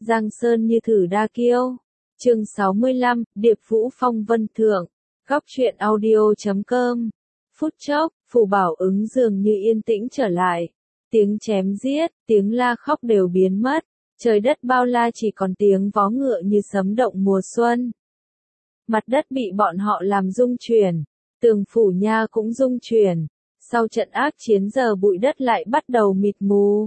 Giang sơn như thử đa kiêu. Chương 65, Điệp Vũ Phong Vân Thượng. Góc truyện audio.com. Phút chốc, Phù Bảo Ứng dường như yên tĩnh trở lại. Tiếng chém giết, tiếng la khóc đều biến mất. Trời đất bao la chỉ còn tiếng vó ngựa như sấm động mùa xuân. Mặt đất bị bọn họ làm rung chuyển. Tường phủ nha cũng rung chuyển. Sau trận ác chiến giờ bụi đất lại bắt đầu mịt mù.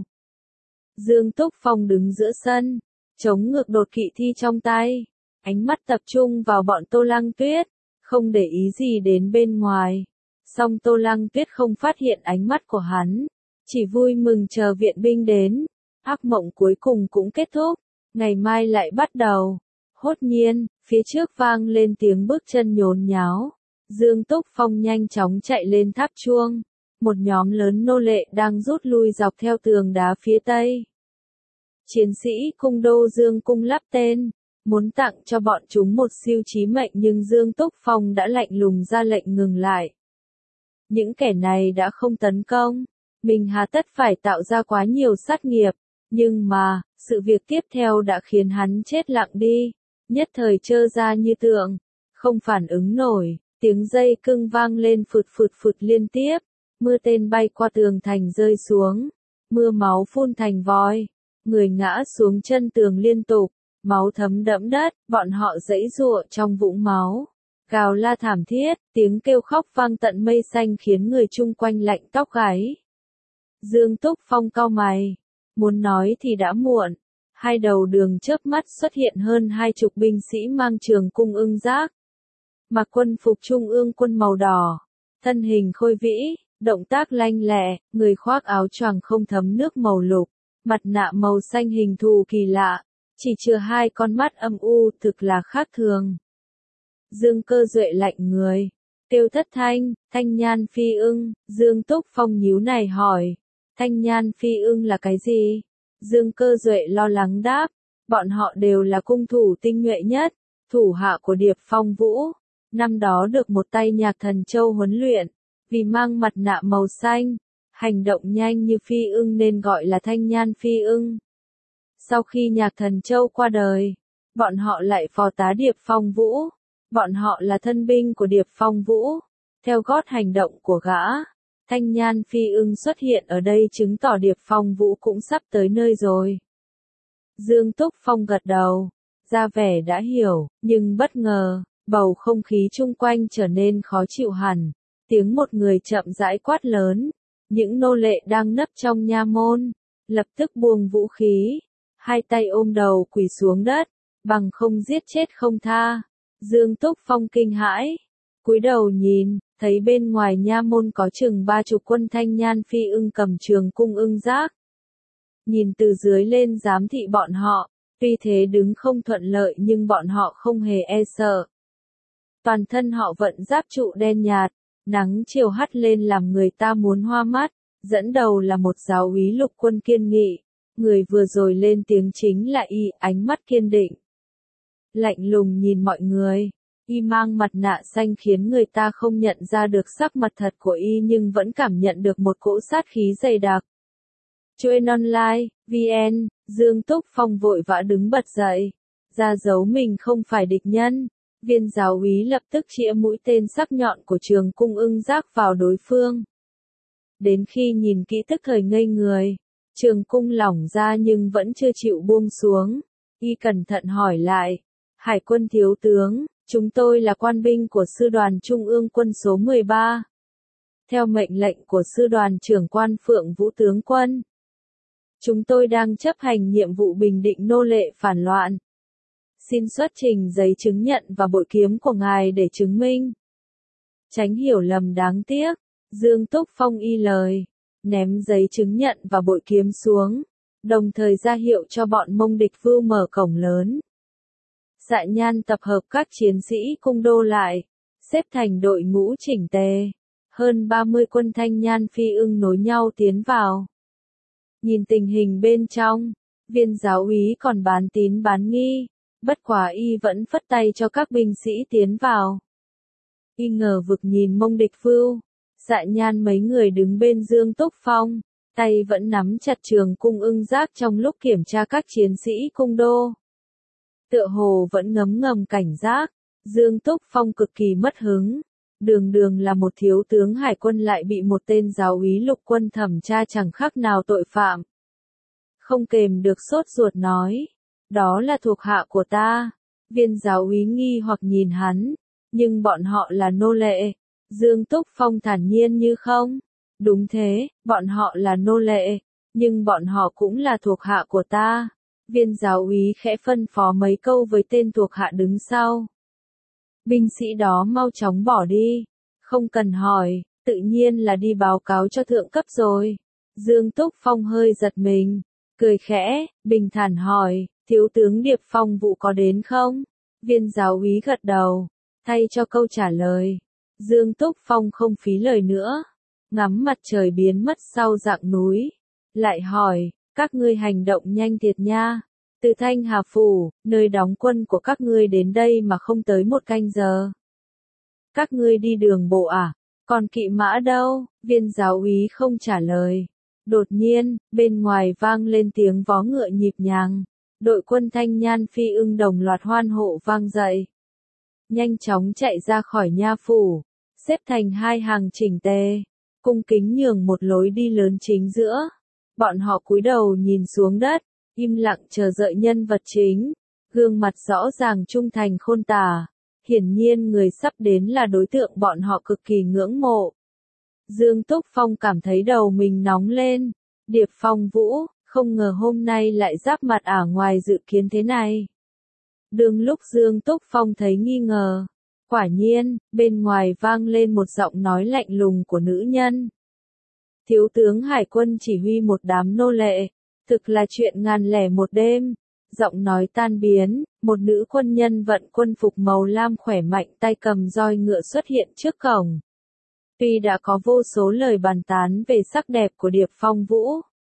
Dương Túc Phong đứng giữa sân, chống ngược đột kỵ thi trong tay, ánh mắt tập trung vào bọn Tô Lăng Tuyết, không để ý gì đến bên ngoài. Song Tô Lăng Tuyết không phát hiện ánh mắt của hắn, chỉ vui mừng chờ viện binh đến. Ác mộng cuối cùng cũng kết thúc, ngày mai lại bắt đầu. Hốt nhiên, phía trước vang lên tiếng bước chân nhốn nháo. Dương Túc Phong nhanh chóng chạy lên tháp chuông. Một nhóm lớn nô lệ đang rút lui dọc theo tường đá phía tây. Chiến sĩ cung đô Dương cung lắp tên, muốn tặng cho bọn chúng một siêu chí mệnh nhưng Dương Túc Phong đã lạnh lùng ra lệnh ngừng lại. Những kẻ này đã không tấn công, mình hà tất phải tạo ra quá nhiều sát nghiệp, nhưng mà, sự việc tiếp theo đã khiến hắn chết lặng đi, nhất thời trơ ra như tượng, không phản ứng nổi, tiếng dây cưng vang lên phụt phụt phụt liên tiếp. Mưa tên bay qua tường thành rơi xuống, mưa máu phun thành vòi, người ngã xuống chân tường liên tục, máu thấm đẫm đất, bọn họ giãy giụa trong vũng máu, gào la thảm thiết, tiếng kêu khóc vang tận mây xanh khiến người chung quanh lạnh tóc gáy. Dương Túc Phong cau mày, muốn nói thì đã muộn, hai đầu đường chớp mắt xuất hiện hơn 20 binh sĩ mang trường cung ưng giáp, mặc quân phục trung ương quân màu đỏ, thân hình khôi vĩ. Động tác lanh lẹ, người khoác áo choàng không thấm nước màu lục, mặt nạ màu xanh hình thù kỳ lạ, chỉ chừa hai con mắt âm u thực là khác thường. Dương Cơ Duệ lạnh người, Tiêu Thất Thanh, Thanh Nhan Phi Ưng, Dương Túc Phong nhíu này hỏi, Thanh Nhan Phi Ưng là cái gì? Dương Cơ Duệ lo lắng đáp, bọn họ đều là cung thủ tinh nhuệ nhất, thủ hạ của Điệp Phong Vũ, năm đó được một tay Nhạc Thần Châu huấn luyện. Vì mang mặt nạ màu xanh, hành động nhanh như phi ưng nên gọi là Thanh Nhan Phi Ưng. Sau khi Nhạc Thần Châu qua đời, bọn họ lại phò tá Điệp Phong Vũ. Bọn họ là thân binh của Điệp Phong Vũ. Theo gót hành động của gã, Thanh Nhan Phi Ưng xuất hiện ở đây chứng tỏ Điệp Phong Vũ cũng sắp tới nơi rồi. Dương Túc Phong gật đầu, ra vẻ đã hiểu, nhưng bất ngờ, bầu không khí chung quanh trở nên khó chịu hẳn. Tiếng một người chậm rãi quát lớn, những nô lệ đang nấp trong nha môn, lập tức buông vũ khí, hai tay ôm đầu quỳ xuống đất, bằng không giết chết không tha. Dương Túc Phong kinh hãi, cúi đầu nhìn, thấy bên ngoài nha môn có chừng 30 quân Thanh Nhan Phi Ưng cầm trường cung ưng giác. Nhìn từ dưới lên giám thị bọn họ, tuy thế đứng không thuận lợi nhưng bọn họ không hề e sợ. Toàn thân họ vận giáp trụ đen nhạt. Nắng chiều hắt lên làm người ta muốn hoa mắt, dẫn đầu là một giáo úy lục quân kiên nghị, người vừa rồi lên tiếng chính là y, ánh mắt kiên định. Lạnh lùng nhìn mọi người, y mang mặt nạ xanh khiến người ta không nhận ra được sắc mặt thật của y nhưng vẫn cảm nhận được một cỗ sát khí dày đặc. Truyện online, VN, Dương Túc Phong vội vã đứng bật dậy, ra dấu mình không phải địch nhân. Viên giáo úy lập tức chĩa mũi tên sắc nhọn của trường cung ưng giác vào đối phương. Đến khi nhìn kỹ tức thời ngây người, trường cung lỏng ra nhưng vẫn chưa chịu buông xuống. Y cẩn thận hỏi lại, Hải quân thiếu tướng, chúng tôi là quan binh của sư đoàn Trung ương quân số 13. Theo mệnh lệnh của sư đoàn trưởng quan Phượng Vũ tướng quân, chúng tôi đang chấp hành nhiệm vụ bình định nô lệ phản loạn. Xin xuất trình giấy chứng nhận và bội kiếm của ngài để chứng minh. Tránh hiểu lầm đáng tiếc, Dương Túc Phong y lời, ném giấy chứng nhận và bội kiếm xuống, đồng thời ra hiệu cho bọn Mông Địch Vưu mở cổng lớn. Dạ Nhan tập hợp các chiến sĩ cung đô lại, xếp thành đội ngũ chỉnh tề, hơn 30 quân Thanh Nhan Phi Ưng nối nhau tiến vào. Nhìn tình hình bên trong, viên giáo úy còn bán tín bán nghi. Bất quá y vẫn phất tay cho các binh sĩ tiến vào. Y ngờ vực nhìn Mông Địch Vưu, Dạ Nhan mấy người đứng bên Dương Túc Phong, tay vẫn nắm chặt trường cung ưng giác trong lúc kiểm tra các chiến sĩ cung đô. Tựa hồ vẫn ngấm ngầm cảnh giác, Dương Túc Phong cực kỳ mất hứng. Đường đường là một thiếu tướng hải quân lại bị một tên giáo úy lục quân thẩm tra chẳng khác nào tội phạm. Không kềm được sốt ruột nói, đó là thuộc hạ của ta. Viên giáo úy nghi hoặc nhìn hắn, nhưng bọn họ là nô lệ. Dương Túc Phong thản nhiên như không. Đúng thế, bọn họ là nô lệ, nhưng bọn họ cũng là thuộc hạ của ta. Viên giáo úy khẽ phân phó mấy câu với tên thuộc hạ đứng sau. Binh sĩ đó mau chóng bỏ đi, không cần hỏi, tự nhiên là đi báo cáo cho thượng cấp rồi. Dương Túc Phong hơi giật mình, cười khẽ, bình thản hỏi, thiếu tướng Điệp Phong Vũ có đến không? Viên giáo úy gật đầu, thay cho câu trả lời. Dương Túc Phong không phí lời nữa, ngắm mặt trời biến mất sau rặng núi. Lại hỏi, các ngươi hành động nhanh thiệt nha. Từ Thanh Hà Phủ, nơi đóng quân của các ngươi đến đây mà không tới 1 canh giờ. Các ngươi đi đường bộ à? Còn kỵ mã đâu? Viên giáo úy không trả lời. Đột nhiên, bên ngoài vang lên tiếng vó ngựa nhịp nhàng. Đội quân Thanh Nhan Phi Ưng đồng loạt hoan hộ vang dậy. Nhanh chóng chạy ra khỏi nha phủ, xếp thành 2 hàng chỉnh tề, cung kính nhường một lối đi lớn chính giữa. Bọn họ cúi đầu nhìn xuống đất, im lặng chờ đợi nhân vật chính, gương mặt rõ ràng trung thành khôn tả. Hiển nhiên người sắp đến là đối tượng bọn họ cực kỳ ngưỡng mộ. Dương Túc Phong cảm thấy đầu mình nóng lên. Điệp Phong Vũ, không ngờ hôm nay lại giáp mặt ở ngoài dự kiến thế này. Đương lúc Dương Túc Phong thấy nghi ngờ, quả nhiên, bên ngoài vang lên một giọng nói lạnh lùng của nữ nhân. Thiếu tướng hải quân chỉ huy một đám nô lệ, thực là chuyện ngàn lẻ một đêm. Giọng nói tan biến, một nữ quân nhân vận quân phục màu lam khỏe mạnh tay cầm roi ngựa xuất hiện trước cổng. Tuy đã có vô số lời bàn tán về sắc đẹp của Điệp Phong Vũ,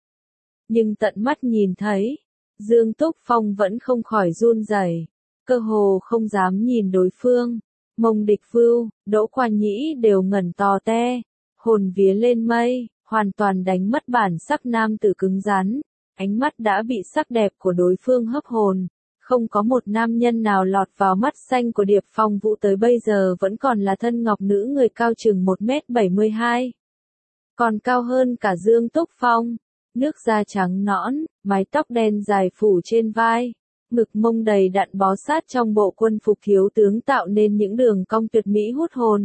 nhưng tận mắt nhìn thấy, Dương Túc Phong vẫn không khỏi run rẩy, cơ hồ không dám nhìn đối phương. Mông Địch Vưu, Đỗ Qua Nhĩ đều ngẩn to te, hồn vía lên mây, hoàn toàn đánh mất bản sắc nam tử cứng rắn. Ánh mắt đã bị sắc đẹp của đối phương hấp hồn. Không có một nam nhân nào lọt vào mắt xanh của Điệp Phong Vũ tới bây giờ vẫn còn là thân ngọc nữ người cao chừng 1m72. Còn cao hơn cả Dương Túc Phong. Nước da trắng nõn, mái tóc đen dài phủ trên vai. Ngực mông đầy đặn bó sát trong bộ quân phục thiếu tướng tạo nên những đường cong tuyệt mỹ hút hồn.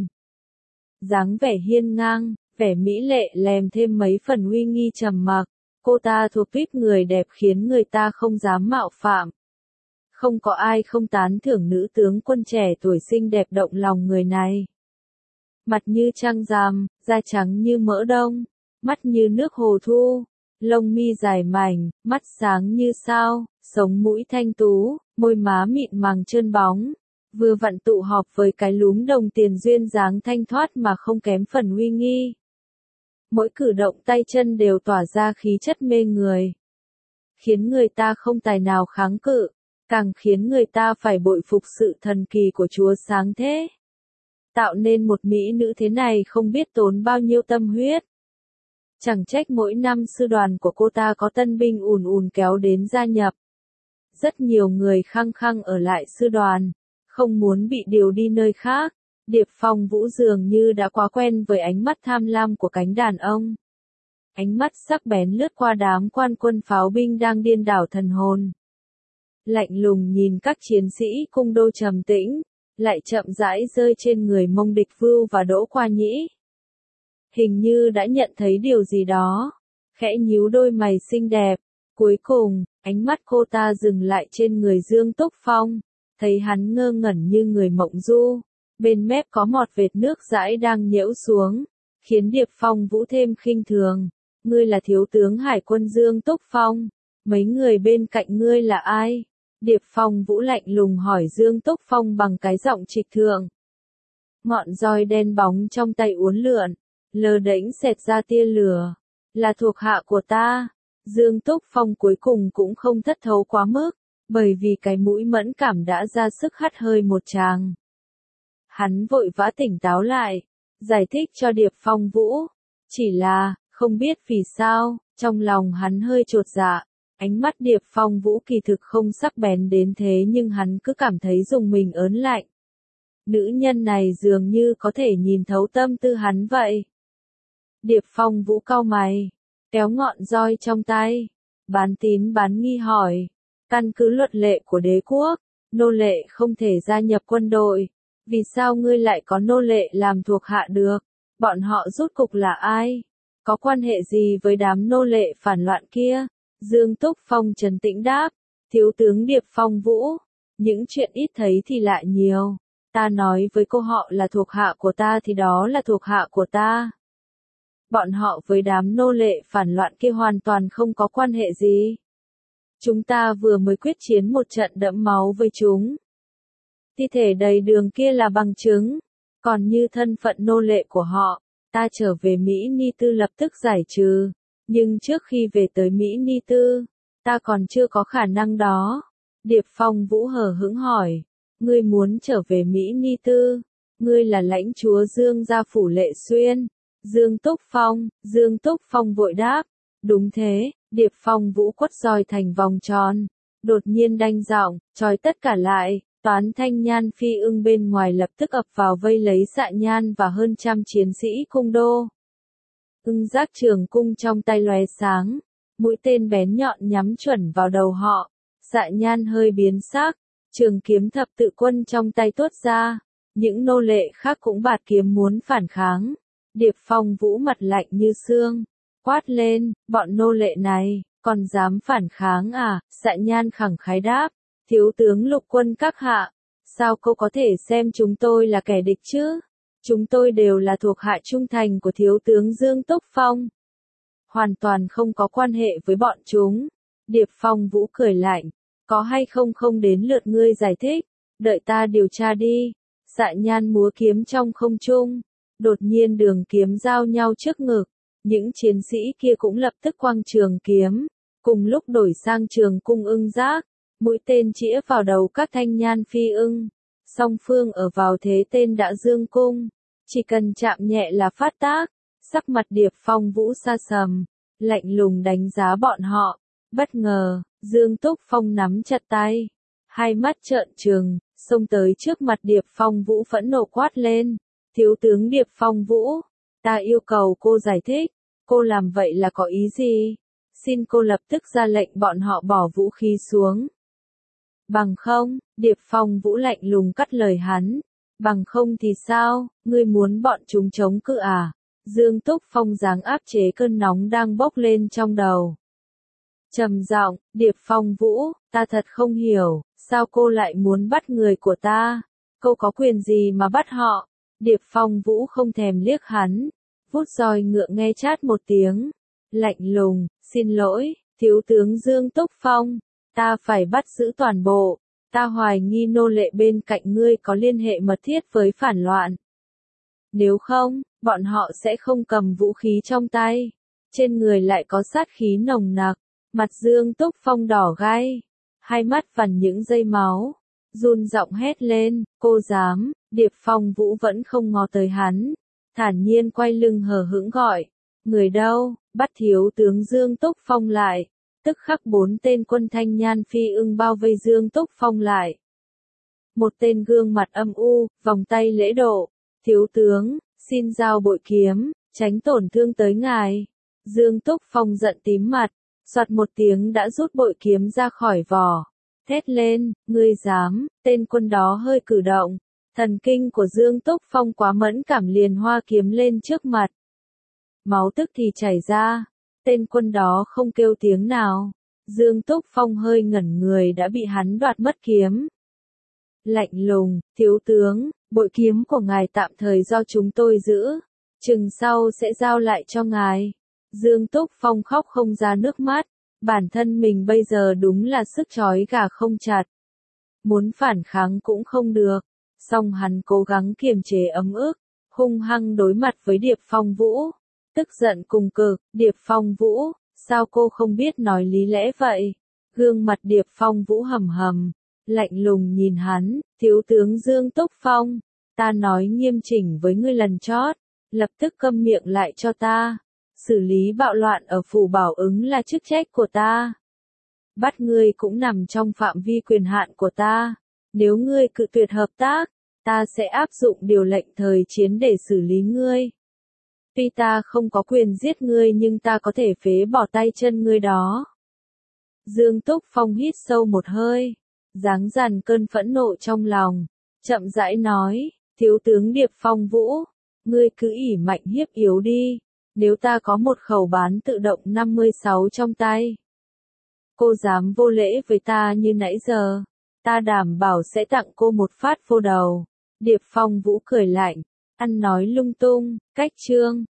Dáng vẻ hiên ngang, vẻ mỹ lệ lèm thêm mấy phần uy nghi trầm mặc. Cô ta thuộc tuýp người đẹp khiến người ta không dám mạo phạm. Không có ai không tán thưởng nữ tướng quân trẻ tuổi xinh đẹp động lòng người này. Mặt như trăng rằm, da trắng như mỡ đông, mắt như nước hồ thu, lông mi dài mảnh, mắt sáng như sao, sống mũi thanh tú, môi má mịn màng trơn bóng, vừa vặn tụ họp với cái lúm đồng tiền duyên dáng thanh thoát mà không kém phần uy nghi. Mỗi cử động tay chân đều tỏa ra khí chất mê người, khiến người ta không tài nào kháng cự, càng khiến người ta phải bội phục sự thần kỳ của Chúa sáng thế. Tạo nên một mỹ nữ thế này không biết tốn bao nhiêu tâm huyết. Chẳng trách mỗi năm sư đoàn của cô ta có tân binh ùn ùn kéo đến gia nhập. Rất nhiều người khăng khăng ở lại sư đoàn, không muốn bị điều đi nơi khác. Điệp Phong Vũ dường như đã quá quen với ánh mắt tham lam của cánh đàn ông. Ánh mắt sắc bén lướt qua đám quan quân pháo binh đang điên đảo thần hồn. Lạnh lùng nhìn các chiến sĩ cung đô trầm tĩnh, lại chậm rãi rơi trên người Mông Địch Vưu và Đỗ Qua Nhĩ. Hình như đã nhận thấy điều gì đó, khẽ nhíu đôi mày xinh đẹp. Cuối cùng, ánh mắt cô ta dừng lại trên người Dương Túc Phong, thấy hắn ngơ ngẩn như người mộng du. Bên mép có một vệt nước dãi đang nhễu xuống, khiến Điệp Phong Vũ thêm khinh thường. Ngươi là thiếu tướng hải quân Dương Túc Phong, mấy người bên cạnh ngươi là ai? Điệp Phong Vũ lạnh lùng hỏi Dương Túc Phong bằng cái giọng trịch thượng. Ngọn roi đen bóng trong tay uốn lượn, lơ đễnh xẹt ra tia lửa. Là thuộc hạ của ta. Dương Túc Phong cuối cùng cũng không thất thố quá mức, bởi vì cái mũi mẫn cảm đã ra sức hắt hơi một tràng. Hắn vội vã tỉnh táo lại, giải thích cho Điệp Phong Vũ. Chỉ là, Không biết vì sao, trong lòng hắn hơi chột dạ, ánh mắt Điệp Phong Vũ kỳ thực không sắc bén đến thế nhưng hắn cứ cảm thấy rùng mình ớn lạnh. Nữ nhân này dường như có thể nhìn thấu tâm tư hắn vậy. Điệp Phong Vũ cau mày, kéo ngọn roi trong tay, bán tín bán nghi hỏi, căn cứ luật lệ của đế quốc, nô lệ không thể gia nhập quân đội, vì sao ngươi lại có nô lệ làm thuộc hạ được? Bọn họ rốt cục là ai? Có quan hệ gì với đám nô lệ phản loạn kia? Dương Túc Phong trấn tĩnh đáp, thiếu tướng Điệp Phong Vũ, những chuyện ít thấy thì lại nhiều. Ta nói với cô họ là thuộc hạ của ta thì đó là thuộc hạ của ta. Bọn họ với đám nô lệ phản loạn kia hoàn toàn không có quan hệ gì. Chúng ta vừa mới quyết chiến một trận đẫm máu với chúng. Thi thể đầy đường kia là bằng chứng. Còn như thân phận nô lệ của họ, ta trở về Mỹ Ni Tư lập tức giải trừ. Nhưng trước khi về tới Mỹ Ni Tư, ta còn chưa có khả năng đó. Điệp Phong Vũ hờ hững hỏi, ngươi muốn trở về Mỹ Ni Tư? Ngươi là lãnh chúa Dương gia phủ Lệ Xuyên. Dương Túc Phong vội đáp, đúng thế. Điệp Phong Vũ quất roi thành vòng tròn, đột nhiên đanh giọng, trói tất cả lại. Toán Thanh Nhan Phi Ưng bên ngoài lập tức ập vào vây lấy Dạ Nhan và hơn trăm chiến sĩ cung đô. Ưng giác trường cung trong tay lóe sáng, mũi tên bén nhọn nhắm chuẩn vào đầu họ. Dạ Nhan hơi biến sắc, trường kiếm thập tự quân trong tay tuốt ra. Những nô lệ khác cũng bạt kiếm muốn phản kháng. Điệp Phong Vũ mặt lạnh như xương, quát lên, bọn nô lệ này, còn dám phản kháng à? Dạ Nhan khẳng khái đáp, thiếu tướng lục quân các hạ, sao cô có thể xem chúng tôi là kẻ địch chứ? Chúng tôi đều là thuộc hạ trung thành của thiếu tướng Dương Túc Phong. Hoàn toàn không có quan hệ với bọn chúng. Điệp Phong Vũ cười lạnh, có hay không không đến lượt ngươi giải thích, đợi ta điều tra đi. Dạ Nhan múa kiếm trong không trung, đột nhiên đường kiếm giao nhau trước ngực, những chiến sĩ kia cũng lập tức quăng trường kiếm, cùng lúc đổi sang trường cung ưng giác, mũi tên chĩa vào đầu các Thanh Nhan Phi Ưng. Song phương ở vào thế tên đã dương cung, chỉ cần chạm nhẹ là phát tác. Sắc mặt Điệp Phong Vũ sa sầm, lạnh lùng đánh giá bọn họ. Bất ngờ, Dương Túc Phong nắm chặt tay, hai mắt trợn trừng, xông tới trước mặt Điệp Phong Vũ phẫn nộ quát lên, thiếu tướng Điệp Phong Vũ, ta yêu cầu cô giải thích, cô làm vậy là có ý gì? Xin cô lập tức ra lệnh bọn họ bỏ vũ khí xuống. Bằng không, Điệp Phong Vũ lạnh lùng cắt lời hắn, bằng không thì sao, ngươi muốn bọn chúng chống cự à? Dương Túc Phong giáng áp chế cơn nóng đang bốc lên trong đầu. Trầm giọng, Điệp Phong Vũ, ta thật không hiểu, sao cô lại muốn bắt người của ta? Cô có quyền gì mà bắt họ? Điệp Phong Vũ không thèm liếc hắn, vút roi ngựa nghe chát một tiếng, lạnh lùng, xin lỗi, thiếu tướng Dương Túc Phong, ta phải bắt giữ toàn bộ, ta hoài nghi nô lệ bên cạnh ngươi có liên hệ mật thiết với phản loạn. Nếu không, bọn họ sẽ không cầm vũ khí trong tay, trên người lại có sát khí nồng nặc, mặt Dương Túc Phong đỏ gai, hai mắt vằn những dây máu, run giọng hét lên, cô dám? Điệp Phong Vũ vẫn không ngó tới hắn, thản nhiên quay lưng hờ hững gọi, người đâu? Bắt thiếu tướng Dương Túc Phong lại. Tức khắc 4 tên quân Thanh Nhan Phi Ưng bao vây Dương Túc Phong lại. Một tên gương mặt âm u, vòng tay lễ độ, thiếu tướng, xin giao bội kiếm, tránh tổn thương tới ngài. Dương Túc Phong giận tím mặt, soạt một tiếng đã rút bội kiếm ra khỏi vỏ, thét lên, ngươi dám? Tên quân đó hơi cử động, thần kinh của Dương Túc Phong quá mẫn cảm liền hoa kiếm lên trước mặt. Máu tức thì chảy ra, tên quân đó không kêu tiếng nào. Dương Túc Phong hơi ngẩn người đã bị hắn đoạt mất kiếm. Lạnh lùng, thiếu tướng, bội kiếm của ngài tạm thời do chúng tôi giữ, chừng sau sẽ giao lại cho ngài. Dương Túc Phong khóc không ra nước mắt, bản thân mình bây giờ đúng là sức trói gà không chặt. Muốn phản kháng cũng không được, song hắn cố gắng kiềm chế ấm ức, hung hăng đối mặt với Điệp Phong Vũ. Tức giận cùng cực, Điệp Phong Vũ, sao cô không biết nói lý lẽ vậy? Gương mặt Điệp Phong Vũ hầm hầm, lạnh lùng nhìn hắn, thiếu tướng Dương Túc Phong, ta nói nghiêm chỉnh với ngươi lần chót, lập tức câm miệng lại cho ta. xử lý bạo loạn ở phủ Bảo Ứng là chức trách của ta. Bắt ngươi cũng nằm trong phạm vi quyền hạn của ta. Nếu ngươi cự tuyệt hợp tác, ta sẽ áp dụng điều lệnh thời chiến để xử lý ngươi. Tuy ta không có quyền giết ngươi nhưng ta có thể phế bỏ tay chân ngươi đó. Dương Túc Phong hít sâu một hơi, giáng dàn cơn phẫn nộ trong lòng, chậm rãi nói, thiếu tướng Điệp Phong Vũ, ngươi cứ ỷ mạnh hiếp yếu đi, nếu ta có một khẩu bán tự động 56 trong tay. Cô dám vô lễ với ta như nãy giờ, ta đảm bảo sẽ tặng cô một phát vô đầu. Điệp Phong Vũ cười lạnh, ăn nói lung tung, cách chương.